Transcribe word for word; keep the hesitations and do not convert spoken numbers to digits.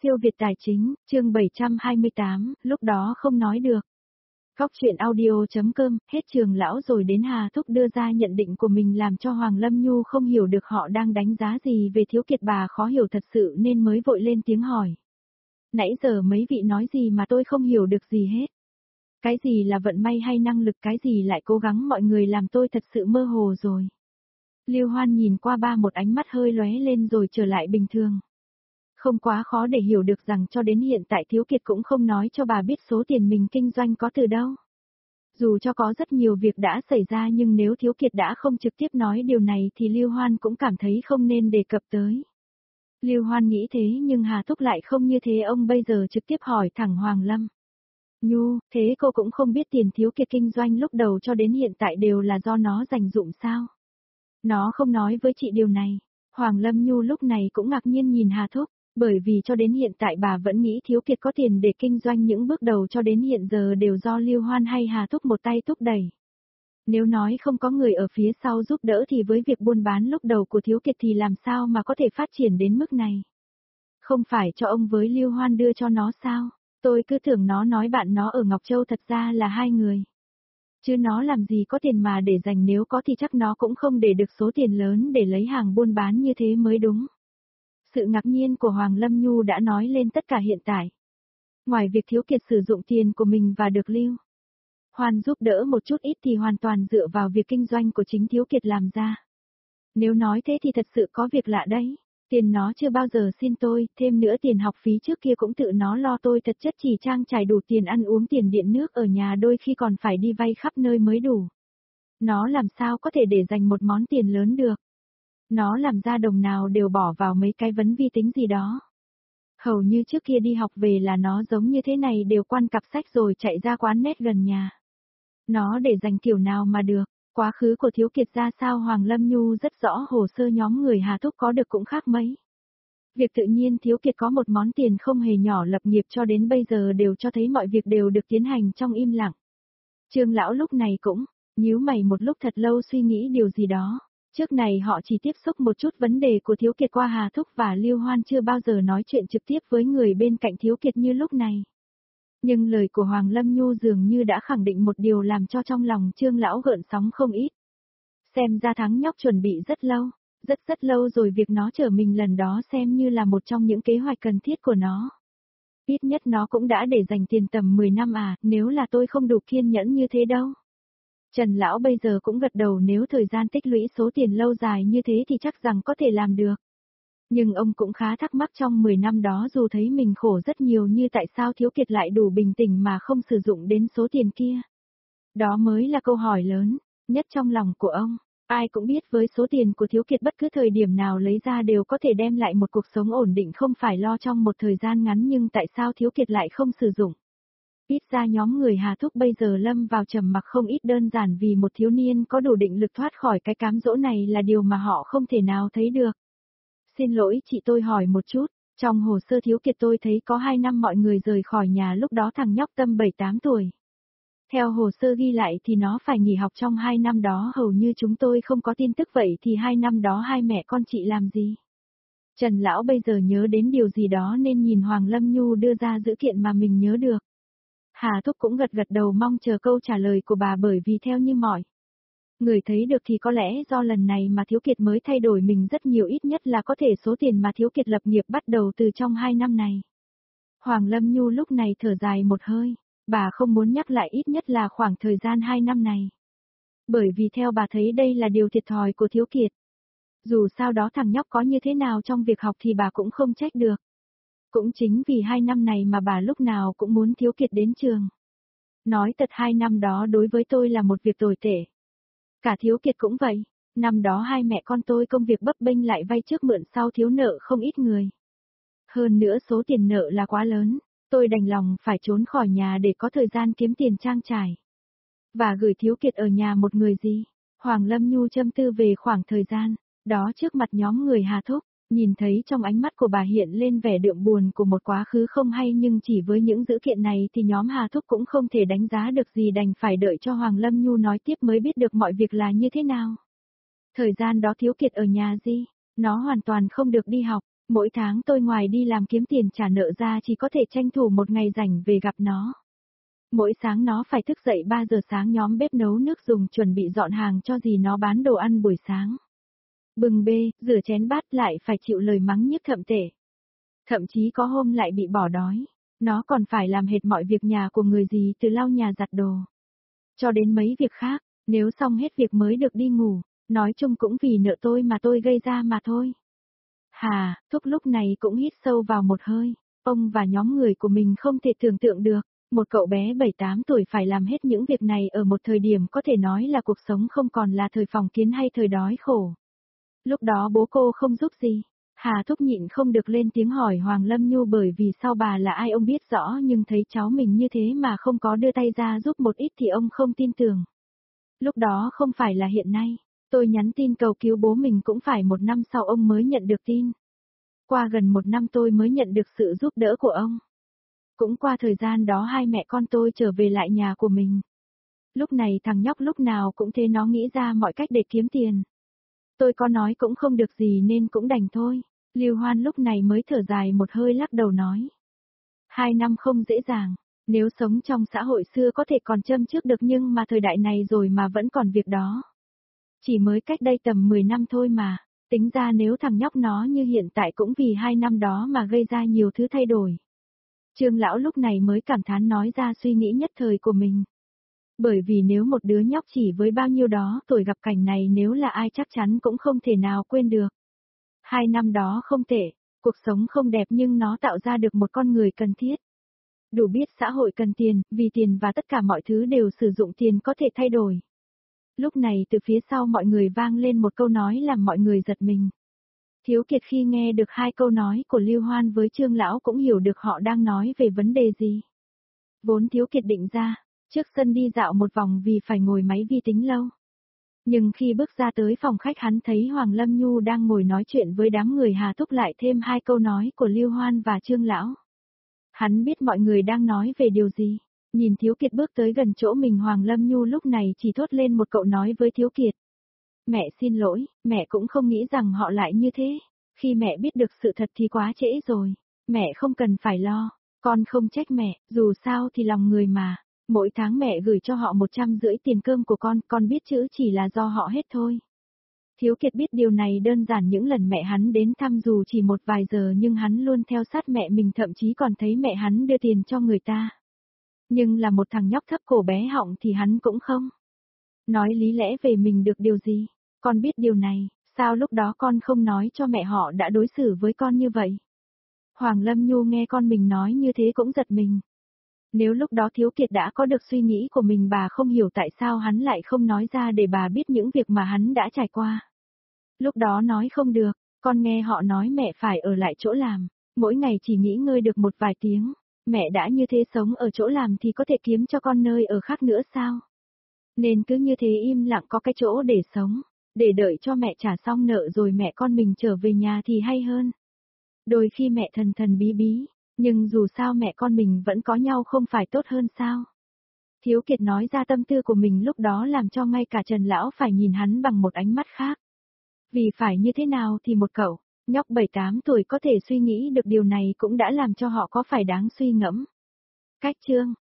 Siêu Việt Tài Chính, chương bảy trăm hai mươi tám, lúc đó không nói được. Góc truyện audio.com, hết Trường lão rồi đến Hà Thúc đưa ra nhận định của mình làm cho Hoàng Lâm Nhu không hiểu được họ đang đánh giá gì về Thiếu Kiệt, bà khó hiểu thật sự nên mới vội lên tiếng hỏi. Nãy giờ mấy vị nói gì mà tôi không hiểu được gì hết. Cái gì là vận may hay năng lực, cái gì lại cố gắng, mọi người làm tôi thật sự mơ hồ rồi. Lưu Hoan nhìn qua ba một ánh mắt hơi lóe lên rồi trở lại bình thường. Không quá khó để hiểu được rằng cho đến hiện tại Thiếu Kiệt cũng không nói cho bà biết số tiền mình kinh doanh có từ đâu. Dù cho có rất nhiều việc đã xảy ra nhưng nếu Thiếu Kiệt đã không trực tiếp nói điều này thì Lưu Hoan cũng cảm thấy không nên đề cập tới. Lưu Hoan nghĩ thế nhưng Hà Thúc lại không như thế, ông bây giờ trực tiếp hỏi thẳng Hoàng Lâm. Nhu, thế cô cũng không biết tiền Thiếu Kiệt kinh doanh lúc đầu cho đến hiện tại đều là do nó dành dụm sao? Nó không nói với chị điều này. Hoàng Lâm Nhu lúc này cũng ngạc nhiên nhìn Hà Thúc. Bởi vì cho đến hiện tại bà vẫn nghĩ Thiếu Kiệt có tiền để kinh doanh, những bước đầu cho đến hiện giờ đều do Lưu Hoan hay Hà Thúc một tay thúc đẩy. Nếu nói không có người ở phía sau giúp đỡ thì với việc buôn bán lúc đầu của Thiếu Kiệt thì làm sao mà có thể phát triển đến mức này. Không phải cho ông với Lưu Hoan đưa cho nó sao? Tôi cứ tưởng nó nói bạn nó ở Ngọc Châu, thật ra là hai người. Chứ nó làm gì có tiền mà để dành, nếu có thì chắc nó cũng không để được số tiền lớn để lấy hàng buôn bán như thế mới đúng. Sự ngạc nhiên của Hoàng Lâm Nhu đã nói lên tất cả hiện tại. Ngoài việc Thiếu Kiệt sử dụng tiền của mình và được Lưu Hoan giúp đỡ một chút ít thì hoàn toàn dựa vào việc kinh doanh của chính Thiếu Kiệt làm ra. Nếu nói thế thì thật sự có việc lạ đấy. Tiền nó chưa bao giờ xin tôi, thêm nữa tiền học phí trước kia cũng tự nó lo, tôi thật chất chỉ trang trải đủ tiền ăn uống, tiền điện nước ở nhà đôi khi còn phải đi vay khắp nơi mới đủ. Nó làm sao có thể để dành một món tiền lớn được. Nó làm ra đồng nào đều bỏ vào mấy cái vấn vi tính gì đó. Hầu như trước kia đi học về là nó giống như thế này, đều quăng cặp sách rồi chạy ra quán net gần nhà. Nó để dành kiểu nào mà được. Quá khứ của Thiếu Kiệt ra sao Hoàng Lâm Nhu rất rõ, hồ sơ nhóm người Hà Thúc có được cũng khác mấy. Việc tự nhiên Thiếu Kiệt có một món tiền không hề nhỏ lập nghiệp cho đến bây giờ đều cho thấy mọi việc đều được tiến hành trong im lặng. Trương lão lúc này cũng nhíu mày một lúc thật lâu, suy nghĩ điều gì đó. Trước này họ chỉ tiếp xúc một chút vấn đề của Thiếu Kiệt qua Hà Thúc và Lưu Hoan, chưa bao giờ nói chuyện trực tiếp với người bên cạnh Thiếu Kiệt như lúc này. Nhưng lời của Hoàng Lâm Nhu dường như đã khẳng định một điều làm cho trong lòng Trương lão gợn sóng không ít. Xem ra thằng nhóc chuẩn bị rất lâu, rất rất lâu rồi, việc nó chở mình lần đó xem như là một trong những kế hoạch cần thiết của nó. Ít nhất nó cũng đã để dành tiền tầm mười năm à, nếu là tôi không đủ kiên nhẫn như thế đâu. Trần lão bây giờ cũng gật đầu, nếu thời gian tích lũy số tiền lâu dài như thế thì chắc rằng có thể làm được. Nhưng ông cũng khá thắc mắc trong mười năm đó dù thấy mình khổ rất nhiều như tại sao Thiếu Kiệt lại đủ bình tĩnh mà không sử dụng đến số tiền kia. Đó mới là câu hỏi lớn nhất trong lòng của ông. Ai cũng biết với số tiền của Thiếu Kiệt bất cứ thời điểm nào lấy ra đều có thể đem lại một cuộc sống ổn định, không phải lo trong một thời gian ngắn, nhưng tại sao Thiếu Kiệt lại không sử dụng? Ít ra nhóm người Hà Thúc bây giờ lâm vào trầm mặc không ít, đơn giản vì một thiếu niên có đủ định lực thoát khỏi cái cám dỗ này là điều mà họ không thể nào thấy được. Xin lỗi chị, tôi hỏi một chút, trong hồ sơ Thiếu Kiệt tôi thấy có hai năm mọi người rời khỏi nhà, lúc đó thằng nhóc tầm bảy tám tuổi. Theo hồ sơ ghi lại thì nó phải nghỉ học trong hai năm đó, hầu như chúng tôi không có tin tức, vậy thì hai năm đó hai mẹ con chị làm gì? Trần lão bây giờ nhớ đến điều gì đó nên nhìn Hoàng Lâm Nhu đưa ra dữ kiện mà mình nhớ được. Hà Thúc cũng gật gật đầu mong chờ câu trả lời của bà, bởi vì theo như mọi người thấy được thì có lẽ do lần này mà Thiếu Kiệt mới thay đổi mình rất nhiều, ít nhất là có thể số tiền mà Thiếu Kiệt lập nghiệp bắt đầu từ trong hai năm này. Hoàng Lâm Nhu lúc này thở dài một hơi, bà không muốn nhắc lại ít nhất là khoảng thời gian hai năm này. Bởi vì theo bà thấy đây là điều thiệt thòi của Thiếu Kiệt. Dù sao đó thằng nhóc có như thế nào trong việc học thì bà cũng không trách được. Cũng chính vì hai năm này mà bà lúc nào cũng muốn Thiếu Kiệt đến trường. Nói thật, hai năm đó đối với tôi là một việc tồi tệ. Cả Thiếu Kiệt cũng vậy. Năm đó hai mẹ con tôi công việc bấp bênh, lại vay trước mượn sau, thiếu nợ không ít người. Hơn nữa số tiền nợ là quá lớn, tôi đành lòng phải trốn khỏi nhà để có thời gian kiếm tiền trang trải. Và gửi Thiếu Kiệt ở nhà một người gì? Hoàng Lâm Nhu châm tư về khoảng thời gian đó trước mặt nhóm người Hà Thúc. Nhìn thấy trong ánh mắt của bà hiện lên vẻ đượm buồn của một quá khứ không hay, nhưng chỉ với những dữ kiện này thì nhóm Hà Thúc cũng không thể đánh giá được gì, đành phải đợi cho Hoàng Lâm Nhu nói tiếp mới biết được mọi việc là như thế nào. Thời gian đó Thiếu Kiệt ở nhà gì? Nó hoàn toàn không được đi học, Mỗi tháng tôi ngoài đi làm kiếm tiền trả nợ ra chỉ có thể tranh thủ một ngày rảnh về gặp nó. Mỗi sáng nó phải thức dậy ba giờ sáng nhóm bếp nấu nước dùng chuẩn bị dọn hàng cho dì nó bán đồ ăn buổi sáng. Bưng bê, rửa chén bát lại phải chịu lời mắng nhiếc thậm tệ. Thậm chí có hôm lại bị bỏ đói. Nó còn phải làm hệt mọi việc nhà của người dì từ lau nhà giặt đồ. Cho đến mấy việc khác, nếu xong hết việc mới được đi ngủ. Nói chung cũng vì nợ tôi mà tôi gây ra mà thôi. Hà, Thúc lúc này cũng hít sâu vào một hơi. Ông và nhóm người của mình không thể tưởng tượng được. Một cậu bé bảy tám tuổi phải làm hết những việc này ở một thời điểm có thể nói là cuộc sống không còn là thời phòng kiến hay thời đói khổ. Lúc đó bố cô không giúp gì. Hà Thúc nhịn không được lên tiếng hỏi Hoàng Lâm Nhu bởi vì sau bà là ai ông biết rõ nhưng thấy cháu mình như thế mà không có đưa tay ra giúp một ít thì ông không tin tưởng. Lúc đó không phải là hiện nay. Tôi nhắn tin cầu cứu bố mình cũng phải một năm sau ông mới nhận được tin. Qua gần một năm tôi mới nhận được sự giúp đỡ của ông. Cũng qua thời gian đó hai mẹ con tôi trở về lại nhà của mình. Lúc này thằng nhóc lúc nào cũng thế nó nghĩ ra mọi cách để kiếm tiền. Tôi có nói cũng không được gì nên cũng đành thôi. Lưu Hoan lúc này mới thở dài một hơi lắc đầu nói. Hai năm không dễ dàng. Nếu sống trong xã hội xưa có thể còn châm trước được nhưng mà thời đại này rồi mà vẫn còn việc đó. Chỉ mới cách đây tầm mười năm thôi mà. Tính ra nếu thằng nhóc nó như hiện tại cũng vì hai năm đó mà gây ra nhiều thứ thay đổi. Trương lão lúc này mới cảm thán nói ra suy nghĩ nhất thời của mình. Bởi vì nếu một đứa nhóc chỉ với bao nhiêu đó tuổi gặp cảnh này nếu là ai chắc chắn cũng không thể nào quên được. Hai năm đó không tệ, cuộc sống không đẹp nhưng nó tạo ra được một con người cần thiết. Đủ biết xã hội cần tiền, vì tiền và tất cả mọi thứ đều sử dụng tiền có thể thay đổi. Lúc này từ phía sau mọi người vang lên một câu nói làm mọi người giật mình. Thiếu Kiệt khi nghe được hai câu nói của Lưu Hoan với Trương lão cũng hiểu được họ đang nói về vấn đề gì. Vốn Thiếu Kiệt định ra, trước sân đi dạo một vòng vì phải ngồi máy vi tính lâu. Nhưng khi bước ra tới phòng khách hắn thấy Hoàng Lâm Nhu đang ngồi nói chuyện với đám người Hà Thúc lại thêm hai câu nói của Lưu Hoan và Trương lão. Hắn biết mọi người đang nói về điều gì. Nhìn Thiếu Kiệt bước tới gần chỗ mình Hoàng Lâm Nhu lúc này chỉ thốt lên một câu nói với Thiếu Kiệt. Mẹ xin lỗi, mẹ cũng không nghĩ rằng họ lại như thế. Khi mẹ biết được sự thật thì quá trễ rồi. Mẹ không cần phải lo, con không trách mẹ, dù sao thì lòng người mà. Mỗi tháng mẹ gửi cho họ một trăm rưỡi tiền cơm của con, con biết chữ chỉ là do họ hết thôi. Thiếu Kiệt biết điều này đơn giản những lần mẹ hắn đến thăm dù chỉ một vài giờ nhưng hắn luôn theo sát mẹ mình thậm chí còn thấy mẹ hắn đưa tiền cho người ta. Nhưng là một thằng nhóc thấp cổ bé họng thì hắn cũng không. Nói lý lẽ về mình được điều gì, con biết điều này, sao lúc đó con không nói cho mẹ họ đã đối xử với con như vậy. Hoàng Lâm Nhu nghe con mình nói như thế cũng giật mình. Nếu lúc đó Thiếu Kiệt đã có được suy nghĩ của mình bà không hiểu tại sao hắn lại không nói ra để bà biết những việc mà hắn đã trải qua. Lúc đó nói không được, con nghe họ nói mẹ phải ở lại chỗ làm, mỗi ngày chỉ nghỉ ngơi được một vài tiếng, mẹ đã như thế sống ở chỗ làm thì có thể kiếm cho con nơi ở khác nữa sao? Nên cứ như thế im lặng có cái chỗ để sống, để đợi cho mẹ trả xong nợ rồi mẹ con mình trở về nhà thì hay hơn. Đôi khi mẹ thần thần bí bí, nhưng dù sao mẹ con mình vẫn có nhau không phải tốt hơn sao? Thiếu Kiệt nói ra tâm tư của mình lúc đó làm cho ngay cả Trần Lão phải nhìn hắn bằng một ánh mắt khác. Vì phải như thế nào thì một cậu, nhóc bảy tám tuổi có thể suy nghĩ được điều này cũng đã làm cho họ có phải đáng suy ngẫm. Cách chương